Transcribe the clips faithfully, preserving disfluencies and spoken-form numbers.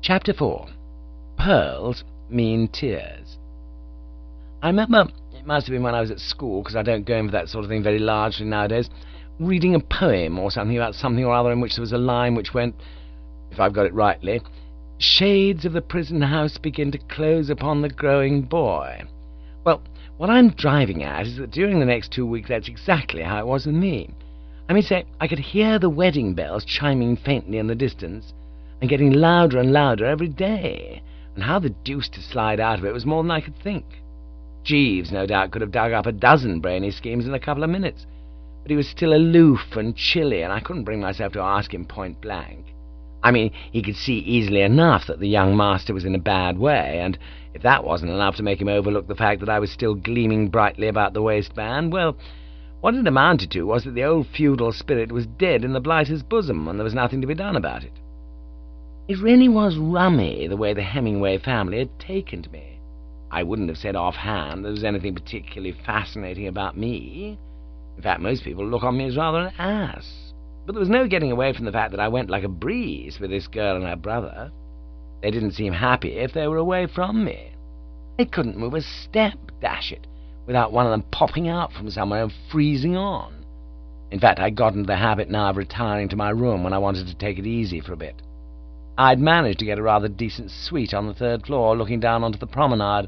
Chapter four. Pearls Mean Tears. I remember, it must have been when I was at school, because I don't go in for that sort of thing very largely nowadays, reading a poem or something about something or other in which there was a line which went, if I've got it rightly, "Shades of the prison house begin to close upon the growing boy." Well, what I'm driving at is that during the next two weeks that's exactly how it was with me. I may say, I could hear the wedding bells chiming faintly in the distance, and getting louder and louder every day, and how the deuce to slide out of it was more than I could think. Jeeves, no doubt, could have dug up a dozen brainy schemes in a couple of minutes, but he was still aloof and chilly, and I couldn't bring myself to ask him point blank. I mean, he could see easily enough that the young master was in a bad way, and if that wasn't enough to make him overlook the fact that I was still gleaming brightly about the waistband, well, what it amounted to was that the old feudal spirit was dead in the blighter's bosom, and there was nothing to be done about it. It really was rummy the way the Hemingway family had taken to me. I wouldn't have said offhand there was anything particularly fascinating about me. In fact, most people look on me as rather an ass. But there was no getting away from the fact that I went like a breeze with this girl and her brother. They didn't seem happy if they were away from me. They couldn't move a step, dash it, without one of them popping out from somewhere and freezing on. In fact, I got into the habit now of retiring to my room when I wanted to take it easy for a bit. I'd managed to get a rather decent suite on the third floor, looking down onto the promenade.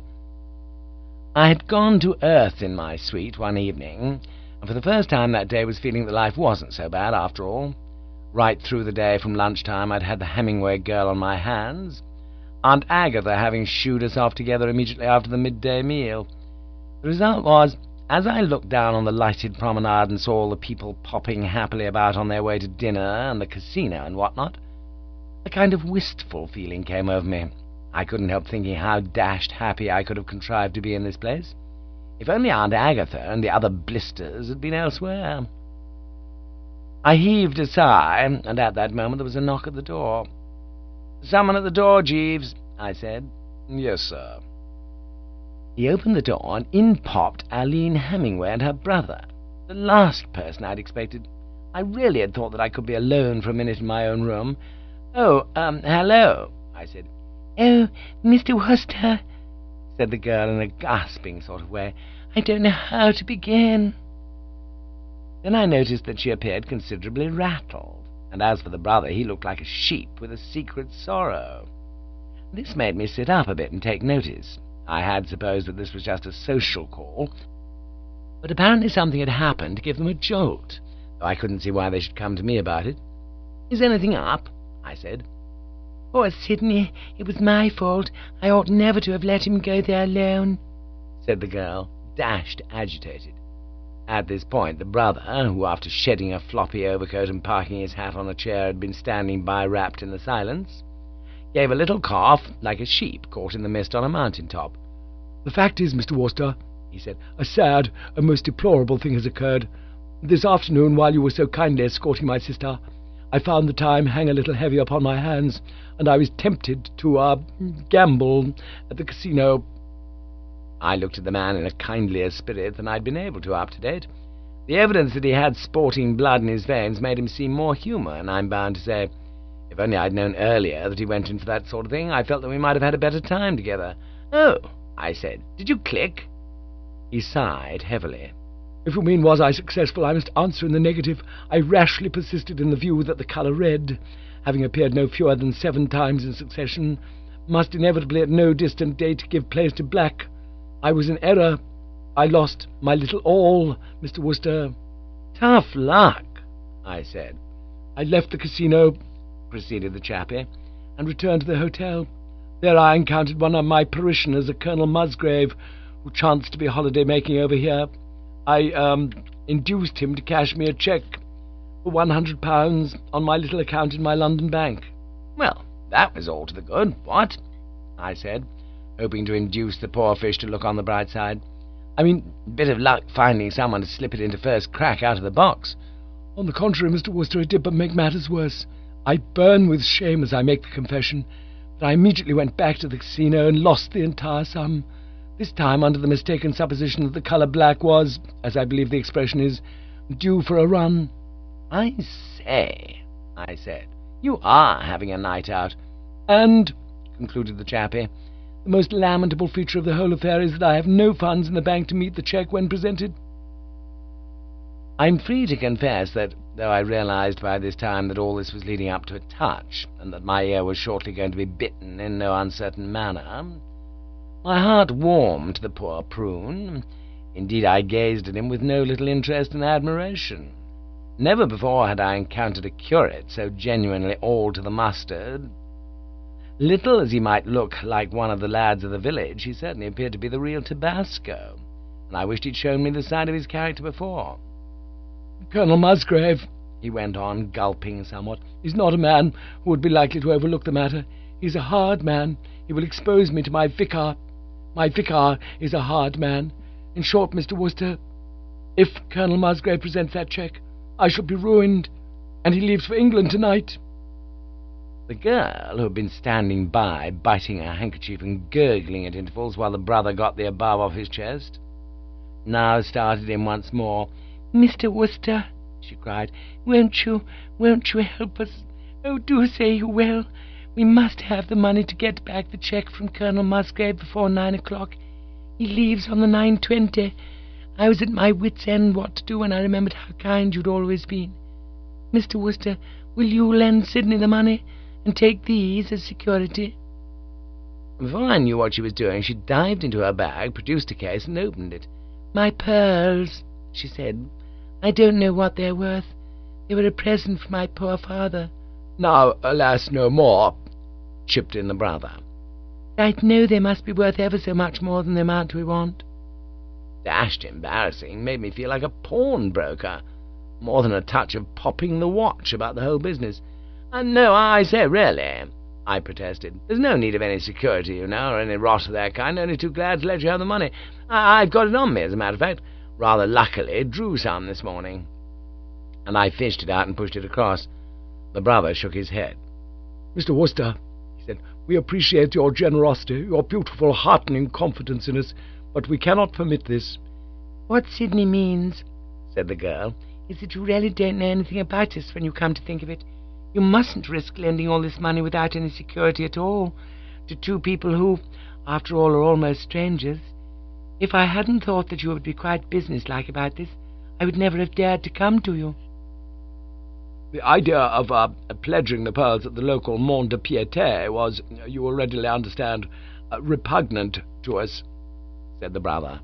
I had gone to earth in my suite one evening, and for the first time that day was feeling that life wasn't so bad after all. Right through the day from lunchtime I'd had the Hemingway girl on my hands, Aunt Agatha having shooed us off together immediately after the midday meal. The result was, as I looked down on the lighted promenade and saw all the people popping happily about on their way to dinner and the casino and what-not, a kind of wistful feeling came over me. I couldn't help thinking how dashed happy I could have contrived to be in this place, if only Aunt Agatha and the other blisters had been elsewhere. I heaved a sigh, and at that moment there was a knock at the door. "Someone at the door, Jeeves," I said. "Yes, sir." He opened the door, and in popped Aline Hemingway and her brother, the last person I'd expected. I really had thought that I could be alone for a minute in my own room. "Oh, um, hello," I said. "Oh, Mister Wooster," said the girl in a gasping sort of way. "I don't know how to begin." Then I noticed that she appeared considerably rattled, and as for the brother, he looked like a sheep with a secret sorrow. This made me sit up a bit and take notice. I had supposed that this was just a social call, but apparently something had happened to give them a jolt, though I couldn't see why they should come to me about it. "Is anything up?" I said. "Poor Sidney, it was my fault. I ought never to have let him go there alone," said the girl, dashed agitated. At this point, the brother, who after shedding a floppy overcoat and parking his hat on a chair had been standing by wrapped in the silence, gave a little cough, like a sheep caught in the mist on a mountain-top. "The fact is, Mister Wooster," he said, "a sad, a most deplorable thing has occurred. This afternoon, while you were so kindly escorting my sister, I found the time hang a little heavy upon my hands, and I was tempted to, uh, gamble at the casino." I looked at the man in a kindlier spirit than I'd been able to up to date. The evidence that he had sporting blood in his veins made him seem more human, I'm bound to say. If only I'd known earlier that he went in for that sort of thing, I felt that we might have had a better time together. "Oh," I said, "did you click?" He sighed heavily. "If you mean was I successful, I must answer in the negative. I rashly persisted in the view that the colour red, having appeared no fewer than seven times in succession, must inevitably at no distant date give place to black. I was in error. I lost my little all, Mister Wooster." "Tough luck," I said. "I left the casino," proceeded the chappie, "and returned to the hotel. There I encountered one of my parishioners, a Colonel Musgrave, who chanced to be holiday-making over here. I, um, induced him to cash me a cheque for one hundred pounds on my little account in my London bank." "Well, that was all to the good, what?" I said, hoping to induce the poor fish to look on the bright side. "I mean, bit of luck finding someone to slip it into first crack out of the box." "On the contrary, Mister Wooster, it did but make matters worse. I burn with shame as I make the confession that I immediately went back to the casino and lost the entire sum, this time under the mistaken supposition that the colour black was, as I believe the expression is, due for a run." "I say," I said, "you are having a night out." "And," concluded the chappie. "The most lamentable feature of the whole affair is that I have no funds in the bank to meet the cheque when presented." I'm free to confess that, though I realized by this time that all this was leading up to a touch, and that my ear was shortly going to be bitten in no uncertain manner, my heart warmed to the poor prune. Indeed, I gazed at him with no little interest and admiration. Never before had I encountered a curate so genuinely all to the mustard. Little as he might look like one of the lads of the village, he certainly appeared to be the real Tabasco, and I wished he'd shown me the side of his character before. "Colonel Musgrave," he went on, gulping somewhat, "is not a man who would be likely to overlook the matter. He's a hard man. He will expose me to my vicar. My vicar is a hard man. In short, Mister Wooster, if Colonel Musgrave presents that cheque, I shall be ruined, and he leaves for England tonight." The girl, who had been standing by, biting her handkerchief and gurgling at intervals while the brother got the above off his chest, now started in once more. "Mister Wooster," she cried, "won't you, won't you help us? Oh, do say you will. We must have the money to get back the cheque from Colonel Musgrave before nine o'clock. He leaves on the nine twenty. I was at my wits' end what to do when I remembered how kind you'd always been. Mister Wooster, will you lend Sidney the money, and take these as security?" Before I knew what she was doing, she dived into her bag, produced a case, and opened it. "My pearls," she said. "I don't know what they're worth. They were a present from my poor father." "Now, alas, no more," chipped in the brother. "I'd know they must be worth ever so much more than the amount we want." Dashed embarrassing, made me feel like a pawnbroker, more than a touch of popping the watch about the whole business. And no, I say, really, I protested. There's no need of any security, you know, or any rot of that kind. Only too glad to let you have the money. I I've got it on me, as a matter of fact. Rather luckily, drew some this morning. And I fished it out and pushed it across. The brother shook his head. "Mister Wooster," he said, "we appreciate your generosity, your beautiful, heartening confidence in us, but we cannot permit this." "What Sidney means," said the girl, "is that you really don't know anything about us when you come to think of it. You mustn't risk lending all this money without any security at all, to two people who, after all, are almost strangers. If I hadn't thought that you would be quite businesslike about this, I would never have dared to come to you." "The idea of uh, pledging the pearls at the local Mont de Piété was, you will readily understand, uh, repugnant to us," said the brother.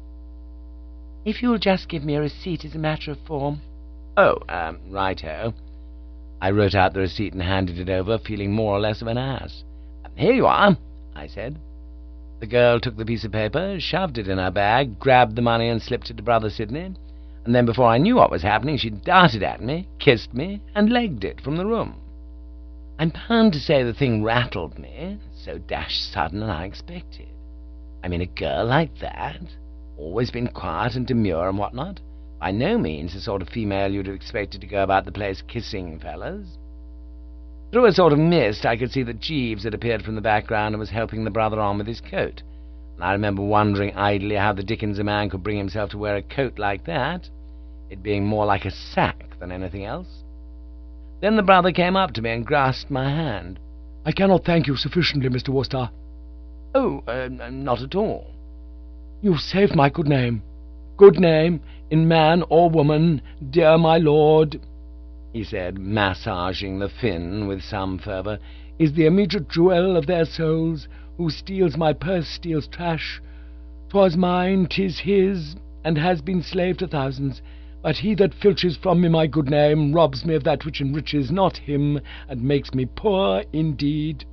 "If you'll just give me a receipt as a matter of form." "Oh, um, righto." I wrote out the receipt and handed it over, feeling more or less of an ass. "Here you are," I said. The girl took the piece of paper, shoved it in her bag, grabbed the money and slipped it to Brother Sidney, and then before I knew what was happening, she darted at me, kissed me, and legged it from the room. I'm bound to say the thing rattled me, so dashed sudden and unexpected. I mean, a girl like that, always been quiet and demure and what-not, by no means the sort of female you'd have expected to go about the place kissing fellas. Through a sort of mist, I could see that Jeeves had appeared from the background and was helping the brother on with his coat. And I remember wondering idly how the dickens a man could bring himself to wear a coat like that, it being more like a sack than anything else. Then the brother came up to me and grasped my hand. "I cannot thank you sufficiently, Mister Wooster." "Oh, uh, not at all." "You've saved my good name. Good name, in man or woman, dear my lord," he said, massaging the fin with some fervour, "is the immediate jewel of their souls. Who steals my purse steals trash. 'Twas mine, 'tis his, and has been slave to thousands. But he that filches from me my good name robs me of that which enriches not him, and makes me poor indeed.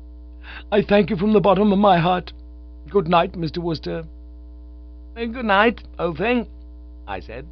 I thank you from the bottom of my heart. Good night, Mister Wooster." "Good night, old thing," I said.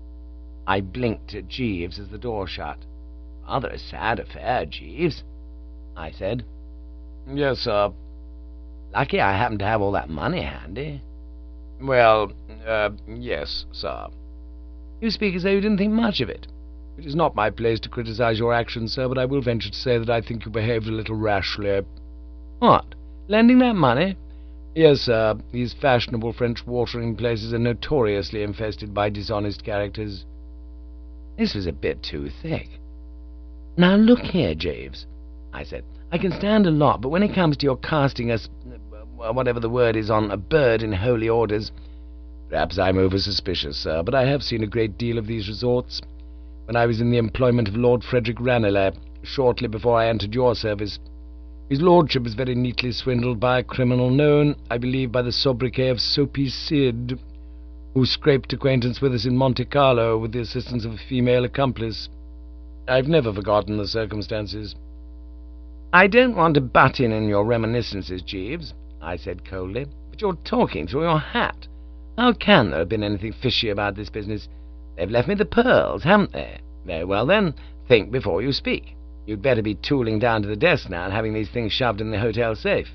I blinked at Jeeves as the door shut. "Rather a sad affair, Jeeves," I said. "Yes, sir." "Lucky I happened to have all that money handy." "Well, uh, yes, sir." "You speak as though you didn't think much of it." "It is not my place to criticize your actions, sir, but I will venture to say that I think you behaved a little rashly." "What, lending that money?" "Yes, sir. These fashionable French watering places are notoriously infested by dishonest characters." This was a bit too thick. "Now look here, Jeeves," I said. I can stand a lot, but when it comes to your casting us, uh, whatever the word is, on a bird in holy orders, perhaps I'm over-suspicious, sir, but I have seen a great deal of these resorts. When I was in the employment of Lord Frederick Ranelagh, shortly before I entered your service, his lordship was very neatly swindled by a criminal known, I believe, by the sobriquet of Soapy Sid, who scraped acquaintance with us in Monte Carlo with the assistance of a female accomplice. I've never forgotten the circumstances. I don't want to butt in in your reminiscences, Jeeves, I said coldly, but you're talking through your hat. How can there have been anything fishy about this business? They've left me the pearls, haven't they? Very well, then, think before you speak. You'd better be tooling down to the desk now and having these things shoved in the hotel safe.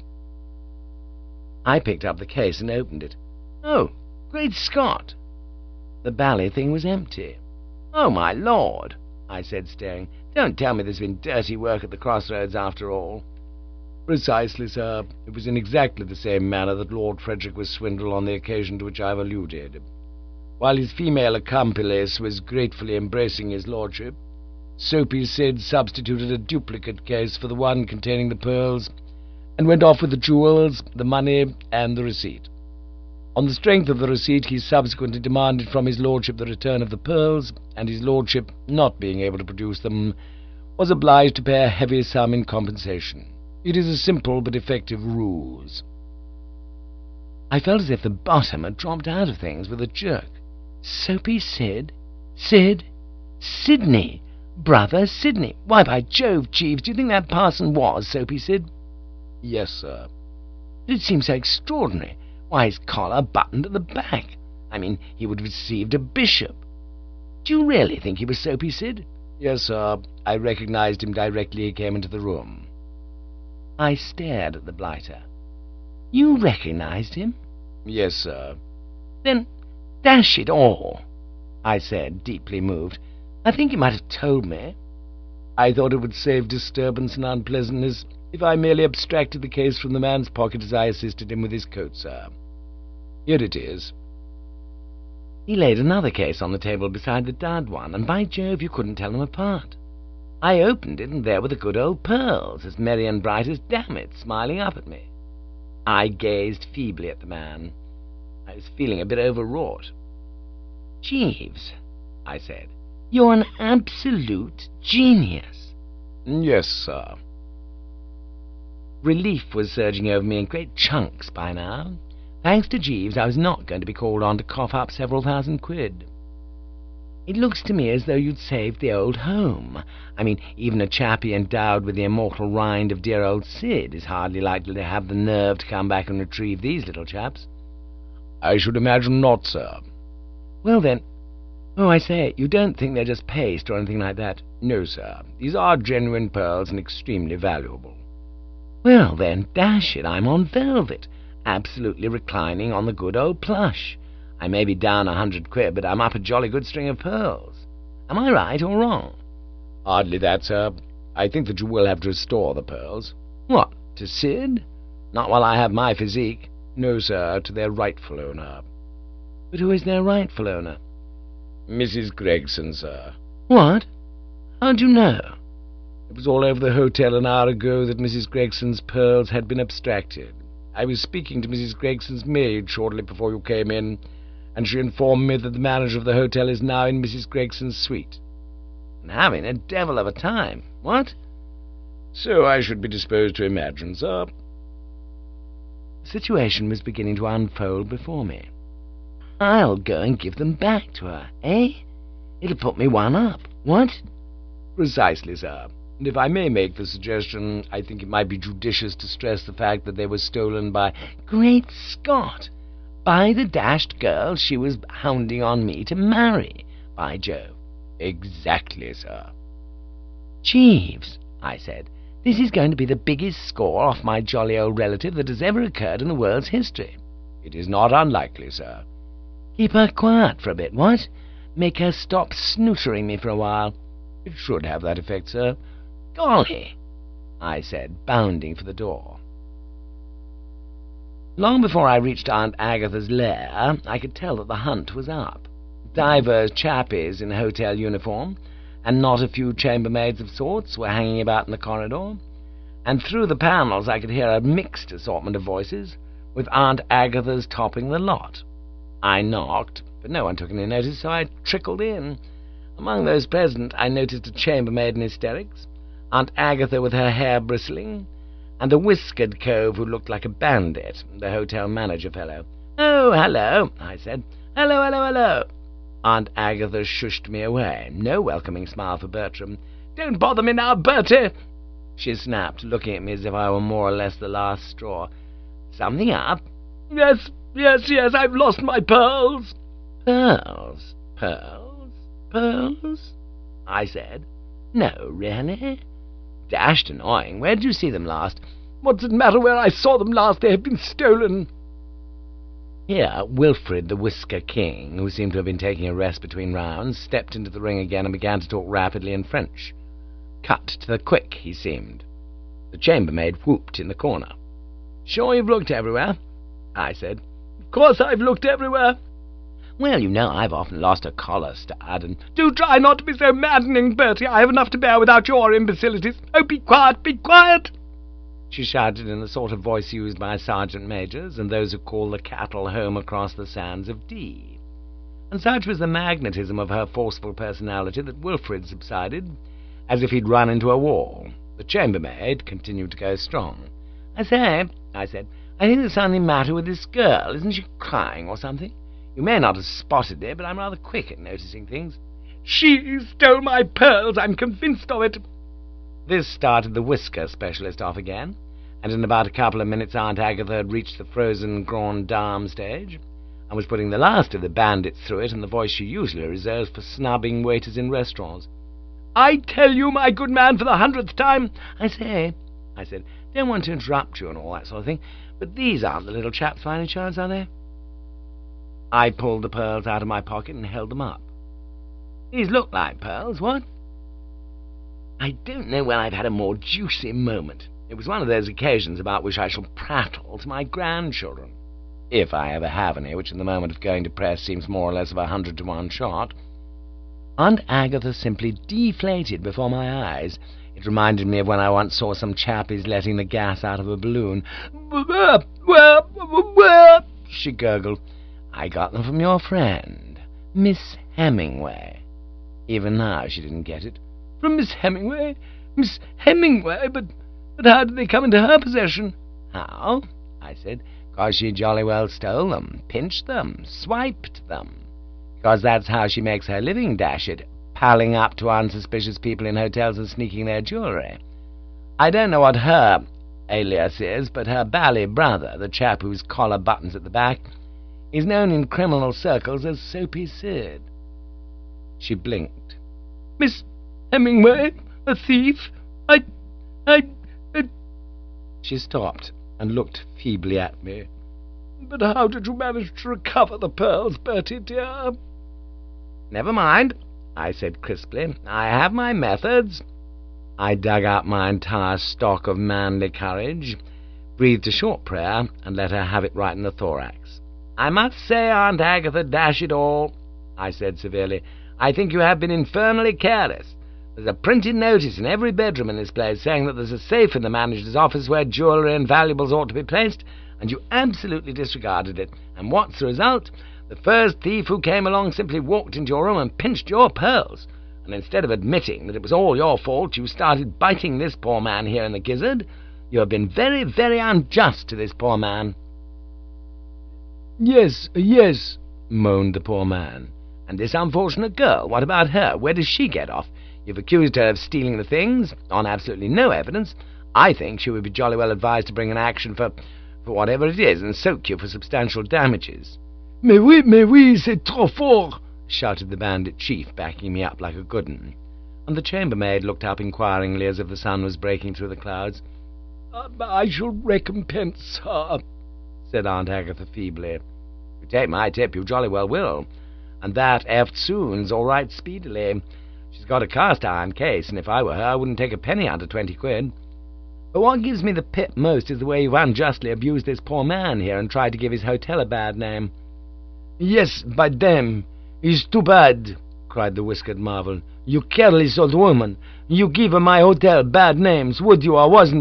I picked up the case and opened it. Oh, great Scott! The bally thing was empty. Oh, my lord, I said, staring. Don't tell me there's been dirty work at the crossroads after all. Precisely, sir. It was in exactly the same manner that Lord Frederick was swindled on the occasion to which I have alluded. While his female accomplice was gratefully embracing his lordship, Soapy Sid substituted a duplicate case for the one containing the pearls, and went off with the jewels, the money, and the receipt. On the strength of the receipt, he subsequently demanded from his lordship the return of the pearls, and his lordship, not being able to produce them, was obliged to pay a heavy sum in compensation. It is a simple but effective ruse. I felt as if the bottom had dropped out of things with a jerk. Soapy Sid? Sid? Sidney? Brother Sidney? Why, by Jove, Jeeves, do you think that parson was Soapy Sid? Yes, sir. It seems so extraordinary. Why, his collar buttoned at the back. I mean, he would have received a bishop. Do you really think he was Soapy Sid? Yes, sir. I recognized him directly he came into the room. I stared at the blighter. You recognized him? Yes, sir. Then, dash it all, I said, deeply moved. I think you might have told me. I thought it would save disturbance and unpleasantness if I merely abstracted the case from the man's pocket as I assisted him with his coat, sir. Here it is. He laid another case on the table beside the dud one, and by Jove, you couldn't tell them apart. I opened it, and there were the good old pearls, as merry and bright as Dammit, smiling up at me. I gazed feebly at the man. I was feeling a bit overwrought. Jeeves, I said, you're an absolute genius. Yes, sir. Relief was surging over me in great chunks by now. Thanks to Jeeves, I was not going to be called on to cough up several thousand quid. It looks to me as though you'd saved the old home. I mean, even a chappie endowed with the immortal rind of dear old Sid is hardly likely to have the nerve to come back and retrieve these little chaps. I should imagine not, sir. Well, then, oh, I say, you don't think they're just paste or anything like that? No, sir. These are genuine pearls and extremely valuable. Well, then, dash it, I'm on velvet, absolutely reclining on the good old plush. I may be down a hundred quid, but I'm up a jolly good string of pearls. Am I right or wrong? Hardly that, sir. I think that you will have to restore the pearls. What, to Sid? Not while I have my physique. No, sir, to their rightful owner. But who is their rightful owner? Missus Gregson, sir. What? How do you know? It was all over the hotel an hour ago that Missus Gregson's pearls had been abstracted. I was speaking to Missus Gregson's maid shortly before you came in, and she informed me that the manager of the hotel is now in Missus Gregson's suite. And having a devil of a time. What? So I should be disposed to imagine, sir. The situation was beginning to unfold before me. I'll go and give them back to her, eh? It'll put me one up. What? Precisely, sir. And if I may make the suggestion, I think it might be judicious to stress the fact that they were stolen by... Great Scott! By the dashed girl she was hounding on me to marry, by Jove. Exactly, sir. Jeeves, I said, this is going to be the biggest score off my jolly old relative that has ever occurred in the world's history. It is not unlikely, sir. Keep her quiet for a bit, what? Make her stop snootering me for a while. It should have that effect, sir. Golly, I said, bounding for the door. Long before I reached Aunt Agatha's lair, I could tell that the hunt was up. Divers chappies in hotel uniform, and not a few chambermaids of sorts, were hanging about in the corridor, and through the panels I could hear a mixed assortment of voices, with Aunt Agatha's topping the lot. I knocked, but no one took any notice, so I trickled in. Among those present I noticed a chambermaid in hysterics, Aunt Agatha with her hair bristling, and a whiskered cove who looked like a bandit, the hotel manager fellow. "Oh, hello," I said. "Hello, hello, hello." Aunt Agatha shushed me away. No welcoming smile for Bertram. "Don't bother me now, Bertie," she snapped, looking at me as if I were more or less the last straw. "Something up?" "Yes, yes, yes, I've lost my pearls." "Pearls? Pearls? Pearls?" I said. "No, really? Dashed annoying. Where did you see them last?" "What does it matter where I saw them last? They have been stolen." Here Wilfred the Whisker King, who seemed to have been taking a rest between rounds, stepped into the ring again and began to talk rapidly in French. Cut to the quick, he seemed. The chambermaid whooped in the corner. "Sure you've looked everywhere?" I said. "Of course I've looked everywhere." "Well, you know I've often lost a collar stud, and—" "Do try not to be so maddening, Bertie. I have enough to bear without your imbecilities. Oh, be quiet, be quiet!" she shouted in the sort of voice used by sergeant majors and those who call the cattle home across the sands of Dee. And such was the magnetism of her forceful personality that Wilfred subsided, as if he'd run into a wall. The chambermaid continued to go strong. "I say," I said, "I think there's something the matter with this girl. Isn't she crying or something? You may not have spotted it, but I'm rather quick at noticing things." "She stole my pearls, I'm convinced of it." This started the whisker specialist off again, and in about a couple of minutes Aunt Agatha had reached the frozen Grand Dame stage, and was putting the last of the bandits through it in the voice she usually reserves for snubbing waiters in restaurants. "I tell you, my good man, for the hundredth time—" "I say," I said, "don't want to interrupt you and all that sort of thing, but these aren't the little chaps by any chance, are they?" I pulled the pearls out of my pocket and held them up. "These look like pearls, what?" I don't know when I've had a more juicy moment. It was one of those occasions about which I shall prattle to my grandchildren, if I ever have any, which in the moment of going to press seems more or less of a hundred to one shot. Aunt Agatha simply deflated before my eyes. It reminded me of when I once saw some chappies letting the gas out of a balloon. "Where, where, where?" she gurgled. "I got them from your friend, Miss Hemingway." Even now she didn't get it. "From Miss Hemingway? Miss Hemingway? But, but how did they come into her possession?" "How?" I said. "'Cause she jolly well stole them, pinched them, swiped them. 'Cause that's how she makes her living, dash it, palling up to unsuspicious people in hotels and sneaking their jewellery. I don't know what her alias is, but her bally brother, the chap whose collar buttons at the back, is known in criminal circles as Soapy Sid." She blinked. "Miss Hemingway? A thief? I... I... I... She stopped and looked feebly at me. "But how did you manage to recover the pearls, Bertie, dear?" "Never mind," I said crisply. "I have my methods." I dug up my entire stock of manly courage, breathed a short prayer, and let her have it right in the thorax. "I must say, Aunt Agatha, dash it all," I said severely, "I think you have been infernally careless. There's a printed notice in every bedroom in this place saying that there's a safe in the manager's office where jewellery and valuables ought to be placed, and you absolutely disregarded it. And what's the result? The first thief who came along simply walked into your room and pinched your pearls, and instead of admitting that it was all your fault, you started biting this poor man here in the gizzard. You have been very, very unjust to this poor man." "Yes, yes," moaned the poor man. "And this unfortunate girl, what about her? Where does she get off? You've accused her of stealing the things, on absolutely no evidence. I think she would be jolly well advised to bring an action for, for whatever it is, and soak you for substantial damages." "Mais oui, mais oui, c'est trop fort," shouted the bandit chief, backing me up like a good 'un. And the chambermaid looked up inquiringly as if the sun was breaking through the clouds. Uh, "I shall recompense her," said Aunt Agatha feebly. "You take my tip, you jolly well will. And that eftsoons all right speedily. She's got a cast-iron case, and if I were her, I wouldn't take a penny under twenty quid. But what gives me the pip most is the way you've unjustly abused this poor man here and tried to give his hotel a bad name." "Yes, by damn, it's too bad," cried the whiskered marvel. "You careless old woman, you give my hotel bad names, would you, or wasn't it?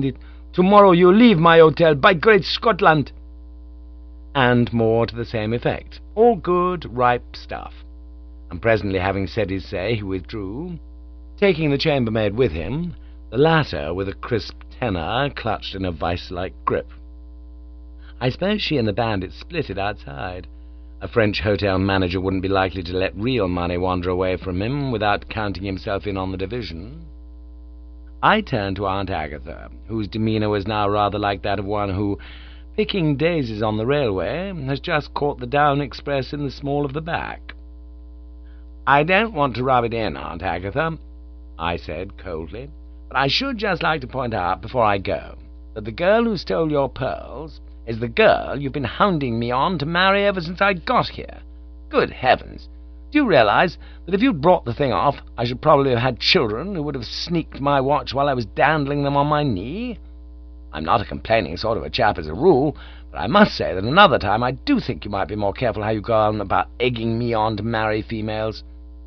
Tomorrow you leave my hotel, by great Scotland!" And more to the same effect. All good, ripe stuff. And presently, having said his say, he withdrew, taking the chambermaid with him, the latter with a crisp tenor clutched in a vice-like grip. I suppose she and the bandit split it outside. A French hotel manager wouldn't be likely to let real money wander away from him without counting himself in on the division. I turned to Aunt Agatha, whose demeanour was now rather like that of one who, picking daisies on the railway, has just caught the down express in the small of the back. "I don't want to rub it in, Aunt Agatha," I said coldly, "but I should just like to point out before I go that the girl who stole your pearls is the girl you've been hounding me on to marry ever since I got here. Good heavens! Do you realize that if you'd brought the thing off, I should probably have had children who would have sneaked my watch while I was dandling them on my knee? I'm not a complaining sort of a chap as a rule, but I must say that another time I do think you might be more careful how you go on about egging me on to marry females."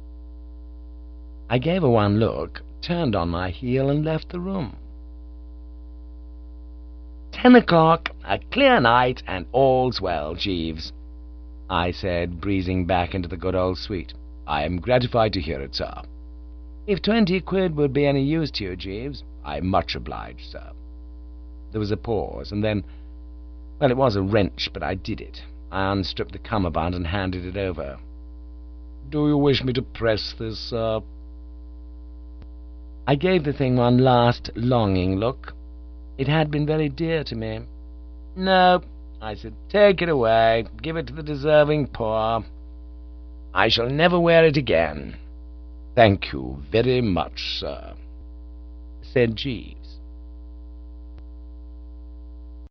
I gave her one look, turned on my heel, and left the room. "Ten o'clock, a clear night, and all's well, Jeeves," I said, breezing back into the good old suite. "I am gratified to hear it, sir." "If twenty quid would be any use to you, Jeeves." "I'm much obliged, sir." There was a pause, and then, well, it was a wrench, but I did it. I unstripped the cummerbund and handed it over. "Do you wish me to press this, sir?" I gave the thing one last longing look. It had been very dear to me. "No," I said, "take it away. Give it to the deserving poor. I shall never wear it again." "Thank you very much, sir," said Jeeves.